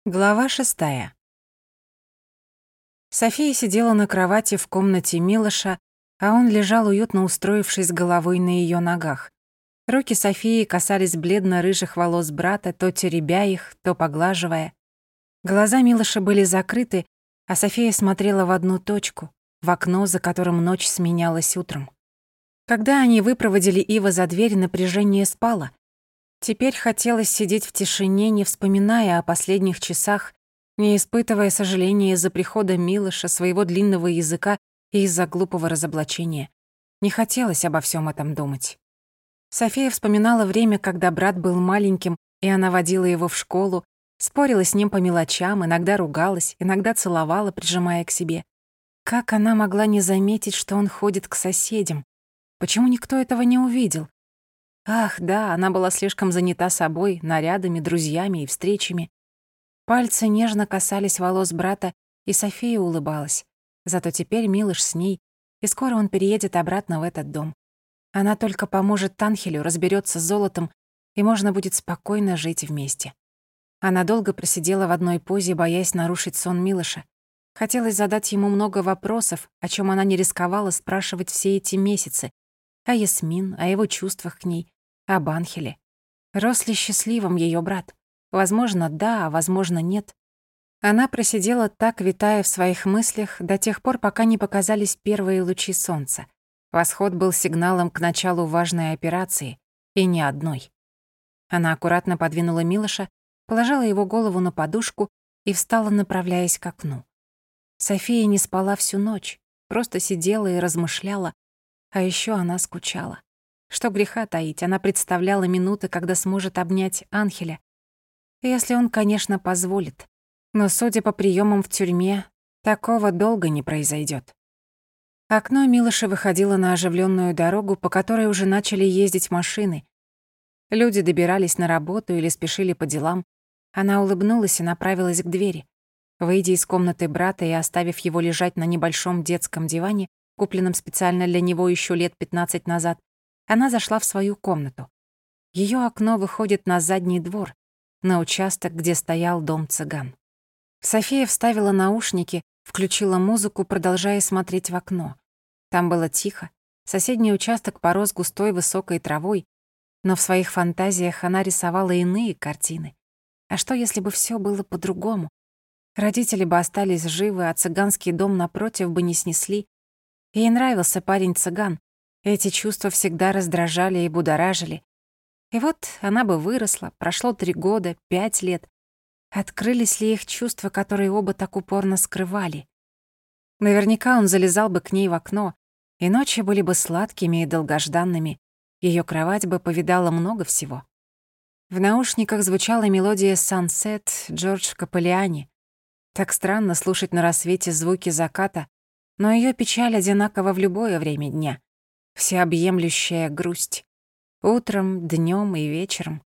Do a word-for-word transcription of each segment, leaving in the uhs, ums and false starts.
Глава шестая. София сидела на кровати в комнате Милоша, а он лежал, уютно устроившись головой на её ногах. Руки Софии касались бледно-рыжих волос брата, то теребя их, то поглаживая. Глаза Милоша были закрыты, а София смотрела в одну точку, в окно, за которым ночь сменялась утром. Когда они выпроводили Ива за дверь, напряжение спало. Теперь хотелось сидеть в тишине, не вспоминая о последних часах, не испытывая сожаления из-за прихода Милоша, своего длинного языка и из-за глупого разоблачения. Не хотелось обо всем этом думать. София вспоминала время, когда брат был маленьким, и она водила его в школу, спорила с ним по мелочам, иногда ругалась, иногда целовала, прижимая к себе. Как она могла не заметить, что он ходит к соседям? Почему никто этого не увидел? Ах, да, она была слишком занята собой, нарядами, друзьями и встречами. Пальцы нежно касались волос брата, и София улыбалась. Зато теперь Милош с ней, и скоро он переедет обратно в этот дом. Она только поможет Танхелю, разберется с золотом, и можно будет спокойно жить вместе. Она долго просидела в одной позе, боясь нарушить сон Милоша. Хотелось задать ему много вопросов, о чем она не рисковала спрашивать все эти месяцы. О Ясмин, о его чувствах к ней, об Анхеле. Рос ли счастливым ее брат? Возможно, да, а возможно, нет. Она просидела так, витая в своих мыслях, до тех пор, пока не показались первые лучи солнца. Восход был сигналом к началу важной операции, и не одной. Она аккуратно подвинула Милоша, положила его голову на подушку и встала, направляясь к окну. София не спала всю ночь, просто сидела и размышляла, а еще она скучала. Что греха таить, она представляла минуты, когда сможет обнять Анхеля. Если он, конечно, позволит. Но, судя по приемам в тюрьме, такого долго не произойдет. Окно Милоша выходило на оживленную дорогу, по которой уже начали ездить машины. Люди добирались на работу или спешили по делам. Она улыбнулась и направилась к двери. Выйдя из комнаты брата и оставив его лежать на небольшом детском диване, купленном специально для него еще лет пятнадцать назад, она зашла в свою комнату. Ее окно выходит на задний двор, на участок, где стоял дом цыган. София вставила наушники, включила музыку, продолжая смотреть в окно. Там было тихо, соседний участок порос густой высокой травой, но в своих фантазиях она рисовала иные картины. А что, если бы все было по-другому? Родители бы остались живы, а цыганский дом напротив бы не снесли. Ей нравился парень-цыган. Эти чувства всегда раздражали и будоражили. И вот она бы выросла, прошло три года, пять лет. Открылись ли их чувства, которые оба так упорно скрывали? Наверняка он залезал бы к ней в окно, и ночи были бы сладкими и долгожданными. Её кровать бы повидала много всего. В наушниках звучала мелодия «Sunset» Джордж Капеллиани. Так странно слушать на рассвете звуки заката, но её печаль одинакова в любое время дня. Всеобъемлющая грусть. Утром, днём и вечером.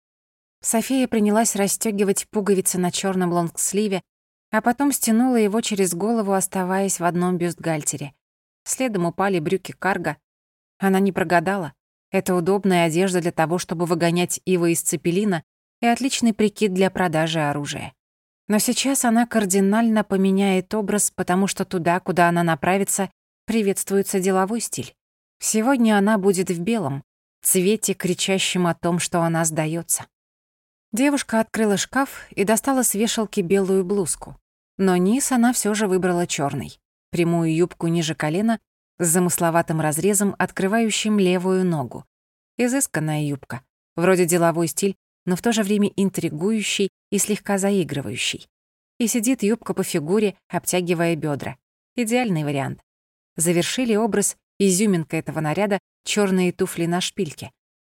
София принялась расстёгивать пуговицы на чёрном лонгсливе, а потом стянула его через голову, оставаясь в одном бюстгальтере. Следом упали брюки карго. Она не прогадала. Это удобная одежда для того, чтобы выгонять Ива из Цепелина, и отличный прикид для продажи оружия. Но сейчас она кардинально поменяет образ, потому что туда, куда она направится, приветствуется деловой стиль. Сегодня она будет в белом, цвете, кричащем о том, что она сдаётся. Девушка открыла шкаф и достала с вешалки белую блузку. Но низ она всё же выбрала чёрный. Прямую юбку ниже колена с замысловатым разрезом, открывающим левую ногу. Изысканная юбка. Вроде деловой стиль, но в то же время интригующий и слегка заигрывающий. И сидит юбка по фигуре, обтягивая бёдра. Идеальный вариант. Завершили образ изюминка этого наряда чёрные туфли на шпильке.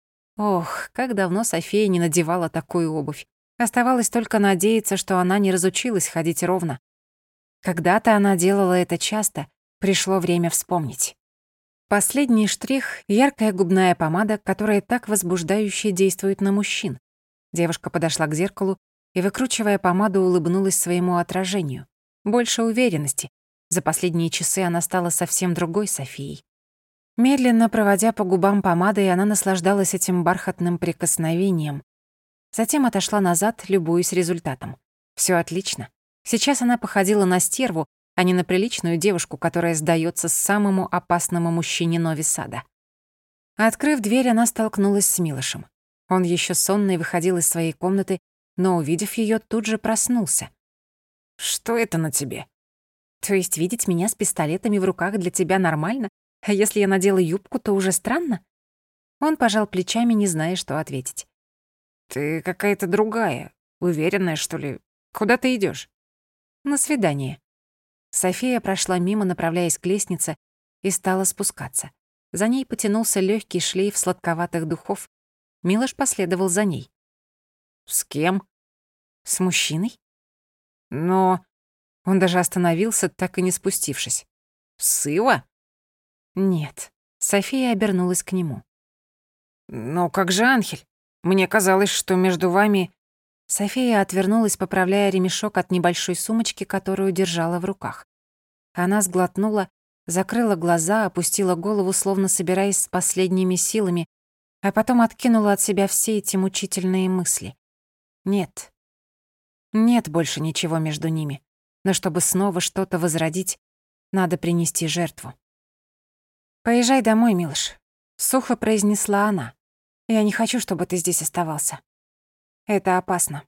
Ох, как давно София не надевала такую обувь. Оставалось только надеяться, что она не разучилась ходить ровно. Когда-то она делала это часто, пришло время вспомнить. Последний штрих — яркая губная помада, которая так возбуждающе действует на мужчин. Девушка подошла к зеркалу и, выкручивая помаду, улыбнулась своему отражению. Больше уверенности. За последние часы она стала совсем другой Софией. Медленно проводя по губам помадой, она наслаждалась этим бархатным прикосновением. Затем отошла назад, любуясь результатом. Все отлично. Сейчас она походила на стерву, а не на приличную девушку, которая сдается самому опасному мужчине Нови Сада. Открыв дверь, она столкнулась с Милошем. Он еще сонный выходил из своей комнаты, но, увидев ее, тут же проснулся. «Что это на тебе?» «То есть видеть меня с пистолетами в руках для тебя нормально? А если я надела юбку, то уже странно?» Он пожал плечами, не зная, что ответить. «Ты какая-то другая, уверенная, что ли? Куда ты идешь? «На свидание». София прошла мимо, направляясь к лестнице, и стала спускаться. За ней потянулся легкий шлейф сладковатых духов. Милош последовал за ней. «С кем?» «С мужчиной?» «Но...» Он даже остановился, так и не спустившись. «Сыва?» «Нет». София обернулась к нему. «Но как же Анхель? Мне казалось, что между вами...» София отвернулась, поправляя ремешок от небольшой сумочки, которую держала в руках. Она сглотнула, закрыла глаза, опустила голову, словно собираясь с последними силами, а потом откинула от себя все эти мучительные мысли. Нет. Нет больше ничего между ними. Но чтобы снова что-то возродить, надо принести жертву. «Поезжай домой, Милош», — сухо произнесла она. «Я не хочу, чтобы ты здесь оставался. Это опасно».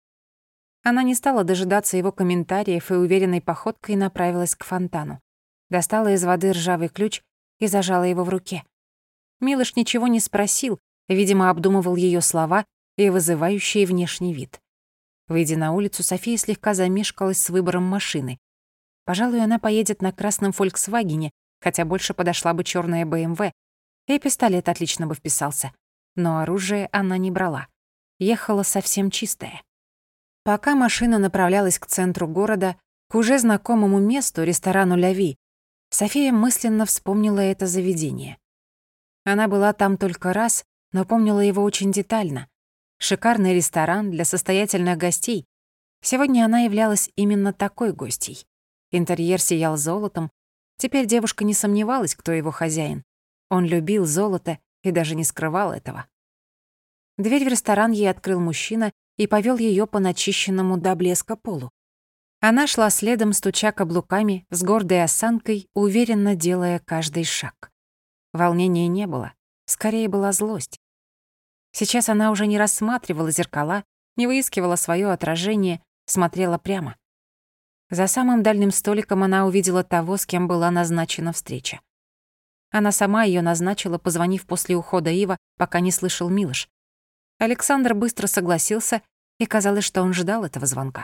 Она не стала дожидаться его комментариев и уверенной походкой направилась к фонтану. Достала из воды ржавый ключ и зажала его в руке. Милош ничего не спросил, видимо, обдумывал ее слова и вызывающий внешний вид. Выйдя на улицу, София слегка замешкалась с выбором машины. Пожалуй, она поедет на красном «Фольксвагене», хотя больше подошла бы черная бэ эм вэ, и пистолет отлично бы вписался. Но оружие она не брала. Ехала совсем чистая. Пока машина направлялась к центру города, к уже знакомому месту, ресторану «Ля-Ви», София мысленно вспомнила это заведение. Она была там только раз, но помнила его очень детально. Шикарный ресторан для состоятельных гостей. Сегодня она являлась именно такой гостьей. Интерьер сиял золотом. Теперь девушка не сомневалась, кто его хозяин. Он любил золото и даже не скрывал этого. Дверь в ресторан ей открыл мужчина и повел ее по начищенному до блеска полу. Она шла следом, стуча каблуками, с гордой осанкой, уверенно делая каждый шаг. Волнения не было, скорее была злость. Сейчас она уже не рассматривала зеркала, не выискивала свое отражение, смотрела прямо. За самым дальним столиком она увидела того, с кем была назначена встреча. Она сама ее назначила, позвонив после ухода Ива, пока не слышал Милош. Александр быстро согласился, и казалось, что он ждал этого звонка.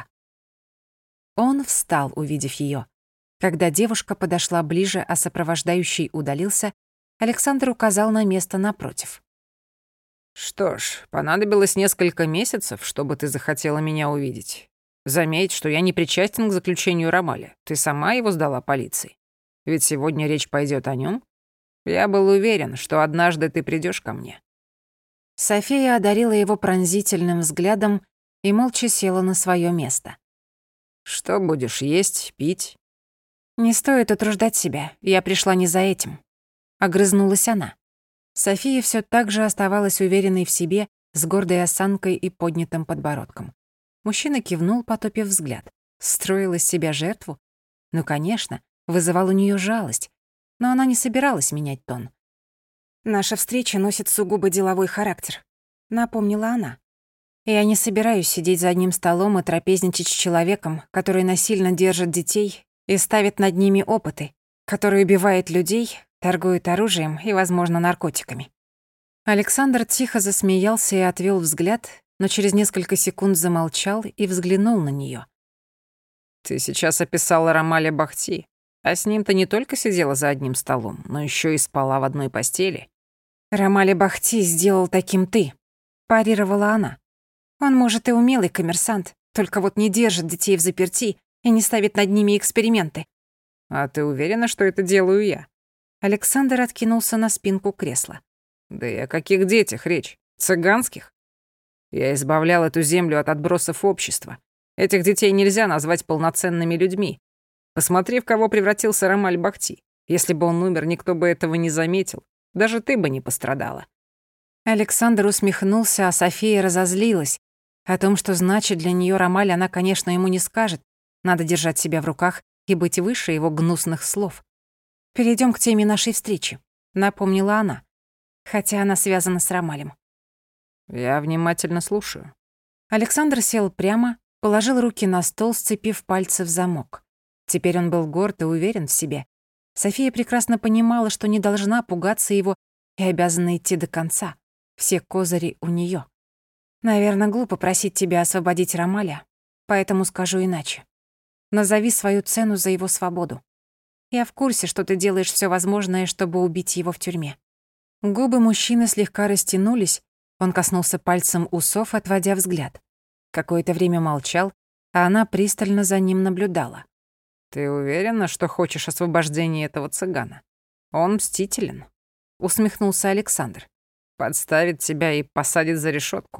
Он встал, увидев ее. Когда девушка подошла ближе, а сопровождающий удалился, Александр указал на место напротив. «Что ж, понадобилось несколько месяцев, чтобы ты захотела меня увидеть. Заметь, что я не причастен к заключению Ромаля. Ты сама его сдала полиции. Ведь сегодня речь пойдет о нем. Я был уверен, что однажды ты придешь ко мне». София одарила его пронзительным взглядом и молча села на свое место. «Что будешь есть, пить?» «Не стоит утруждать себя, я пришла не за этим», — огрызнулась она. София все так же оставалась уверенной в себе, с гордой осанкой и поднятым подбородком. Мужчина кивнул, потупив взгляд. Строил из себя жертву? Ну, конечно, вызывал у нее жалость, но она не собиралась менять тон. «Наша встреча носит сугубо деловой характер», — напомнила она. «Я не собираюсь сидеть за одним столом и трапезничать с человеком, который насильно держит детей и ставит над ними опыты, который убивает людей, торгует оружием и, возможно, наркотиками». Александр тихо засмеялся и отвел взгляд, но через несколько секунд замолчал и взглянул на нее. «Ты сейчас описала Ромаля Бахти, а с ним ты не только сидела за одним столом, но еще и спала в одной постели». «Ромаля Бахти сделал таким ты», — парировала она. «Он, может, и умелый коммерсант, только вот не держит детей в заперти и не ставит над ними эксперименты». «А ты уверена, что это делаю я?» Александр откинулся на спинку кресла. «Да и о каких детях речь? Цыганских? Я избавлял эту землю от отбросов общества. Этих детей нельзя назвать полноценными людьми. Посмотри, в кого превратился Ромаль Бахти. Если бы он умер, никто бы этого не заметил. Даже ты бы не пострадала». Александр усмехнулся, а София разозлилась. О том, что значит для нее Ромаль, она, конечно, ему не скажет. Надо держать себя в руках и быть выше его гнусных слов. Перейдем к теме нашей встречи», — напомнила она, хотя она связана с Ромалем. «Я внимательно слушаю». Александр сел прямо, положил руки на стол, сцепив пальцы в замок. Теперь он был горд и уверен в себе. София прекрасно понимала, что не должна пугаться его и обязана идти до конца. Все козыри у неё. «Наверное, глупо просить тебя освободить Ромаля, поэтому скажу иначе. Назови свою цену за его свободу. Я в курсе, что ты делаешь всё возможное, чтобы убить его в тюрьме». Губы мужчины слегка растянулись, он коснулся пальцем усов, отводя взгляд. Какое-то время молчал, а она пристально за ним наблюдала. «Ты уверена, что хочешь освобождения этого цыгана? Он мстителен», — усмехнулся Александр. «Подставит тебя и посадит за решетку.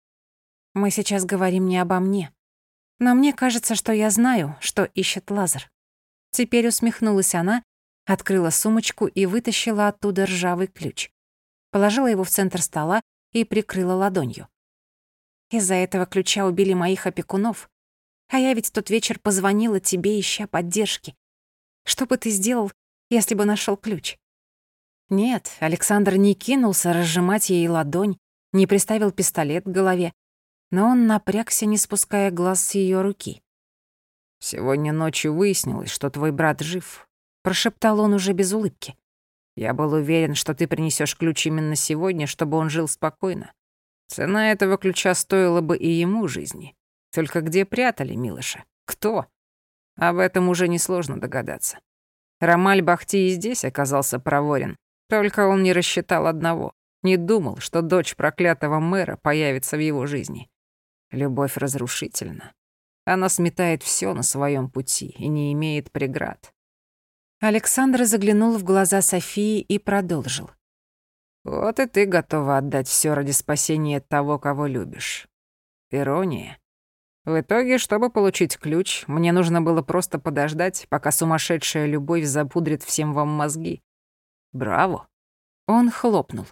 Мы сейчас говорим не обо мне. Но мне кажется, что я знаю, что ищет Лазар». Теперь усмехнулась она, открыла сумочку и вытащила оттуда ржавый ключ. Положила его в центр стола и прикрыла ладонью. «Из-за этого ключа убили моих опекунов. А я ведь в тот вечер позвонила тебе, ища поддержки. Что бы ты сделал, если бы нашел ключ?» Нет, Александр не кинулся разжимать ей ладонь, не приставил пистолет к голове, но он напрягся, не спуская глаз с ее руки. «Сегодня ночью выяснилось, что твой брат жив», — прошептал он уже без улыбки. «Я был уверен, что ты принесешь ключ именно сегодня, чтобы он жил спокойно. Цена этого ключа стоила бы и ему жизни. Только где прятали Милоша? Кто? Об этом уже несложно догадаться. Ромаль Бахти и здесь оказался проворен. Только он не рассчитал одного. Не думал, что дочь проклятого мэра появится в его жизни. Любовь разрушительна. Она сметает всё на своём пути и не имеет преград». Александр заглянул в глаза Софии и продолжил. «Вот и ты готова отдать всё ради спасения того, кого любишь. Ирония. В итоге, чтобы получить ключ, мне нужно было просто подождать, пока сумасшедшая любовь запудрит всем вам мозги. Браво!» Он хлопнул.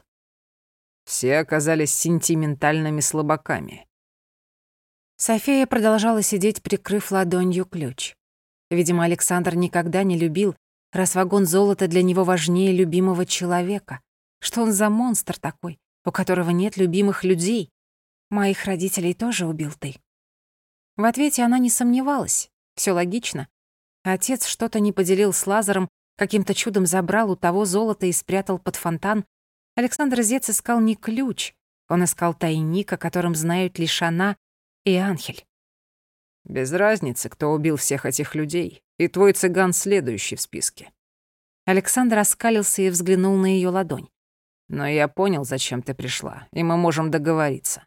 «Все оказались сентиментальными слабаками». София продолжала сидеть, прикрыв ладонью ключ. Видимо, Александр никогда не любил, раз вагон золота для него важнее любимого человека. Что он за монстр такой, у которого нет любимых людей? Моих родителей тоже убил ты. В ответе она не сомневалась. Всё логично. Отец что-то не поделил с Лазаром, каким-то чудом забрал у того золото и спрятал под фонтан. Александр Зец искал не ключ, он искал тайник, о котором знают лишь она и Анхель. «Без разницы, кто убил всех этих людей, и твой цыган следующий в списке». Александр оскалился и взглянул на её ладонь. «Но я понял, зачем ты пришла, и мы можем договориться».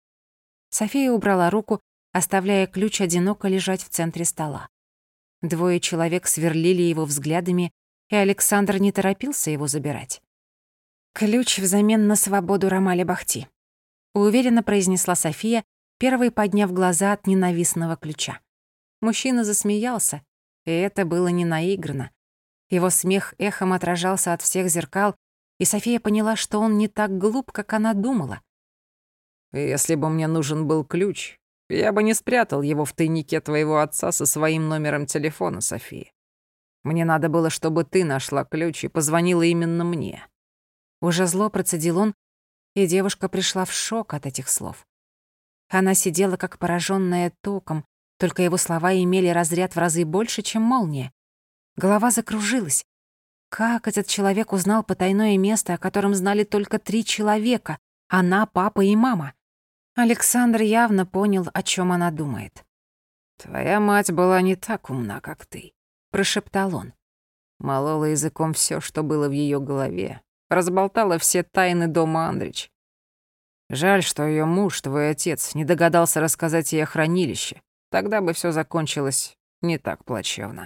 София убрала руку, оставляя ключ одиноко лежать в центре стола. Двое человек сверлили его взглядами, и Александр не торопился его забирать. «Ключ взамен на свободу Ромаля Бахти», — уверенно произнесла София, первой подняв глаза от ненавистного ключа. Мужчина засмеялся, и это было не наигранно. Его смех эхом отражался от всех зеркал, и София поняла, что он не так глуп, как она думала. «Если бы мне нужен был ключ, я бы не спрятал его в тайнике твоего отца со своим номером телефона, София. Мне надо было, чтобы ты нашла ключ и позвонила именно мне». Уже зло процедил он, и девушка пришла в шок от этих слов. Она сидела как поражённая током, только его слова имели разряд в разы больше, чем молния. Голова закружилась. Как этот человек узнал потайное место, о котором знали только три человека — она, папа и мама? Александр явно понял, о чём она думает. «Твоя мать была не так умна, как ты», — прошептал он. Молола языком всё, что было в её голове, разболтала все тайны дома Андрич. Жаль, что её муж, твой отец, не догадался рассказать ей о хранилище. Тогда бы всё закончилось не так плачевно.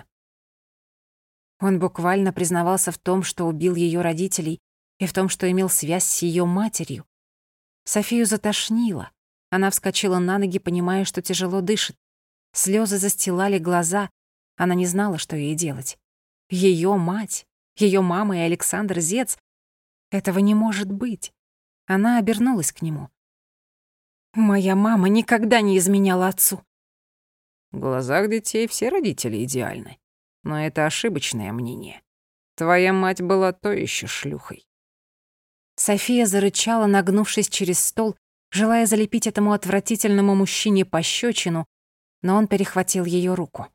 Он буквально признавался в том, что убил её родителей, и в том, что имел связь с её матерью. Софию затошнило. Она вскочила на ноги, понимая, что тяжело дышит. Слёзы застилали глаза. Она не знала, что ей делать. Её мать, её мама и Александр Зец. Этого не может быть. Она обернулась к нему. Моя мама никогда не изменяла отцу. В глазах детей все родители идеальны. Но это ошибочное мнение. Твоя мать была то еще шлюхой. София зарычала, нагнувшись через стол, желая залепить этому отвратительному мужчине пощечину, но он перехватил ее руку.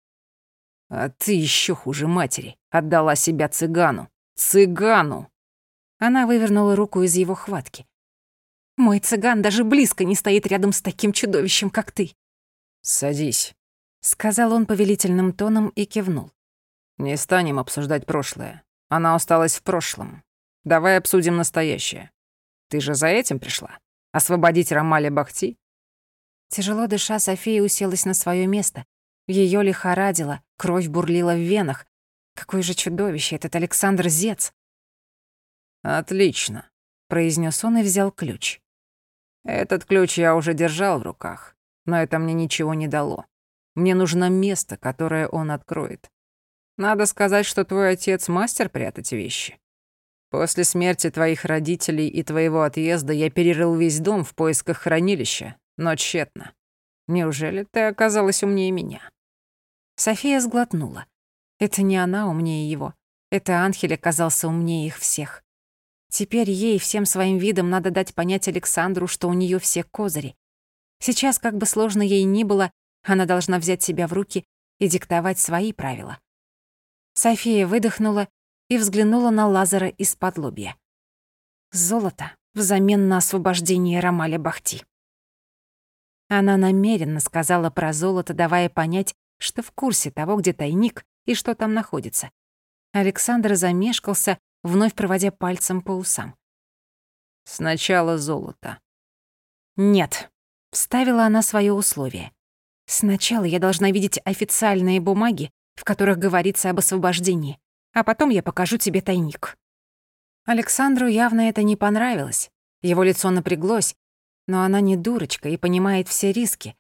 А ты еще хуже матери. Отдала себя цыгану. Цыгану! Она вывернула руку из его хватки. Мой цыган даже близко не стоит рядом с таким чудовищем, как ты. Садись, сказал он повелительным тоном и кивнул. Не станем обсуждать прошлое. Она осталась в прошлом. Давай обсудим настоящее. Ты же за этим пришла? Освободить Рамали Бахти? Тяжело дыша, София уселась на свое место. Ее лихорадило, кровь бурлила в венах. Какое же чудовище этот Александр Зец! Отлично, произнес он и взял ключ. Этот ключ я уже держал в руках, но это мне ничего не дало. Мне нужно место, которое он откроет. Надо сказать, что твой отец мастер прятать вещи. После смерти твоих родителей и твоего отъезда я перерыл весь дом в поисках хранилища, но тщетно. Неужели ты оказалась умнее меня? София сглотнула. Это не она умнее его. Это Анхель оказался умнее их всех. Теперь ей всем своим видом надо дать понять Александру, что у нее все козыри. Сейчас, как бы сложно ей ни было, она должна взять себя в руки и диктовать свои правила. София выдохнула и взглянула на Лазара из-под лобья. Золото взамен на освобождение Рамали Бахти. Она намеренно сказала про золото, давая понять, что в курсе того, где тайник и что там находится. Александр замешкался, вновь проводя пальцем по усам. «Сначала золото». «Нет», — вставила она свое условие. «Сначала я должна видеть официальные бумаги, в которых говорится об освобождении, а потом я покажу тебе тайник». Александру явно это не понравилось. Его лицо напряглось, но она не дурочка и понимает все риски.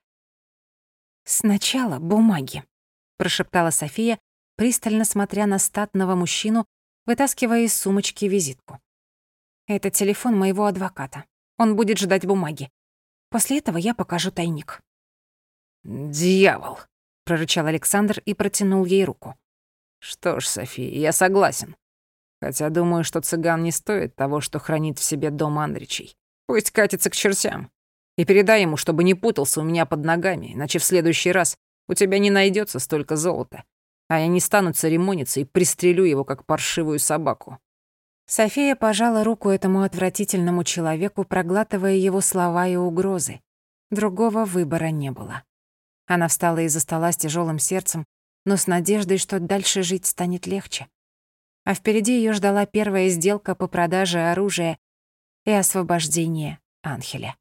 «Сначала бумаги», — прошептала София, пристально смотря на статного мужчину, вытаскивая из сумочки визитку. «Это телефон моего адвоката. Он будет ждать бумаги. После этого я покажу тайник». «Дьявол!» — прорычал Александр и протянул ей руку. «Что ж, София, я согласен. Хотя думаю, что цыган не стоит того, что хранит в себе дом Андричей. Пусть катится к чертям. И передай ему, чтобы не путался у меня под ногами, иначе в следующий раз у тебя не найдется столько золота. А я не стану церемониться и пристрелю его, как паршивую собаку». София пожала руку этому отвратительному человеку, проглатывая его слова и угрозы. Другого выбора не было. Она встала из-за стола с тяжелым сердцем, но с надеждой, что дальше жить станет легче. А впереди ее ждала первая сделка по продаже оружия и освобождение Анхеля.